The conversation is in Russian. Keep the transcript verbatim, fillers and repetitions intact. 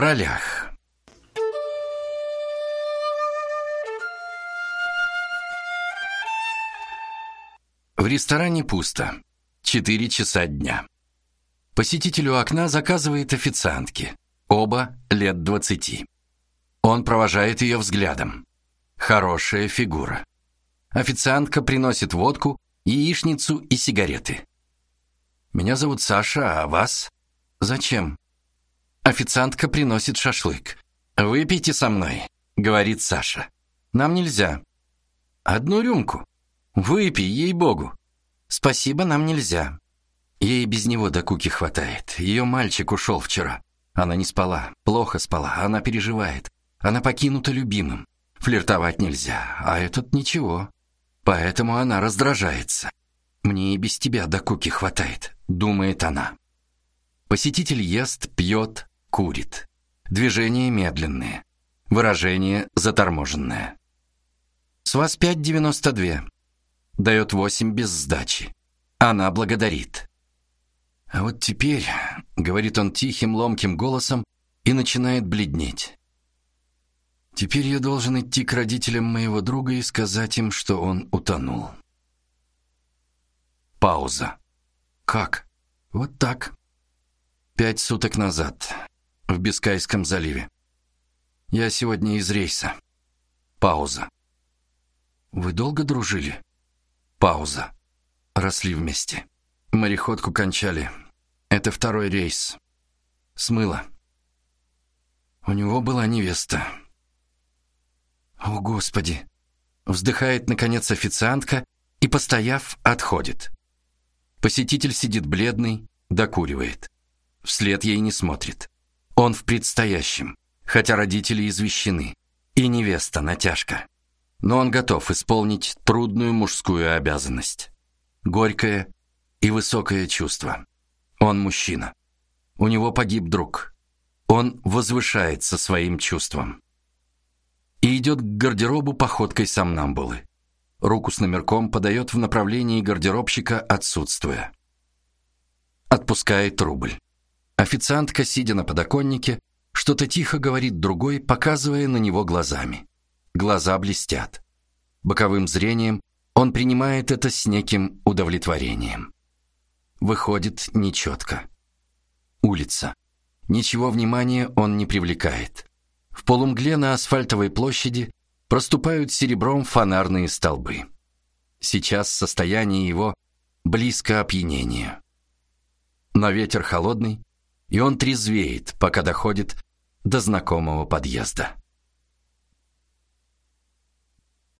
ролях. В ресторане пусто. Четыре часа дня. Посетитель у окна заказывает официантки. Оба лет двадцати. Он провожает ее взглядом. Хорошая фигура. Официантка приносит водку, яичницу и сигареты. «Меня зовут Саша, а вас?» «Зачем?» Официантка приносит шашлык. «Выпейте со мной», — говорит Саша. «Нам нельзя». «Одну рюмку». «Выпей, ей-богу». «Спасибо, нам нельзя». Ей без него до куки хватает. Ее мальчик ушел вчера. Она не спала, плохо спала, она переживает. Она покинута любимым. Флиртовать нельзя, а этот ничего. Поэтому она раздражается. «Мне и без тебя до куки хватает», — думает она. Посетитель ест, пьет, курит. Движения медленные. Выражение заторможенное. «С вас пять девяносто два». Дает восемь без сдачи. Она благодарит. «А вот теперь», — говорит он тихим, ломким голосом и начинает бледнеть. «Теперь я должен идти к родителям моего друга и сказать им, что он утонул». Пауза. «Как?» «Вот так. Пять суток назад. В Бискайском заливе. Я сегодня из рейса». Пауза. «Вы долго дружили?» Пауза. «Росли вместе. Мореходку кончали. Это второй рейс. Смыло. У него была невеста». «О, Господи!» Вздыхает, наконец, официантка и, постояв, отходит. Посетитель сидит бледный, докуривает. Вслед ей не смотрит. Он в предстоящем, хотя родители извещены. И невеста натяжка. Но он готов исполнить трудную мужскую обязанность. Горькое и высокое чувство. Он мужчина. У него погиб друг. Он возвышается своим чувством. И идет к гардеробу походкой сомнамбулы. Руку с номерком подает в направлении гардеробщика, отсутствуя. Отпускает рубль. Официантка, сидя на подоконнике, что-то тихо говорит другой, показывая на него глазами. Глаза блестят. Боковым зрением он принимает это с неким удовлетворением. Выходит нечетко. Улица. Ничего внимания он не привлекает. В полумгле на асфальтовой площади проступают серебром фонарные столбы. Сейчас состояние его близко опьянению. Но ветер холодный, и он трезвеет, пока доходит до знакомого подъезда.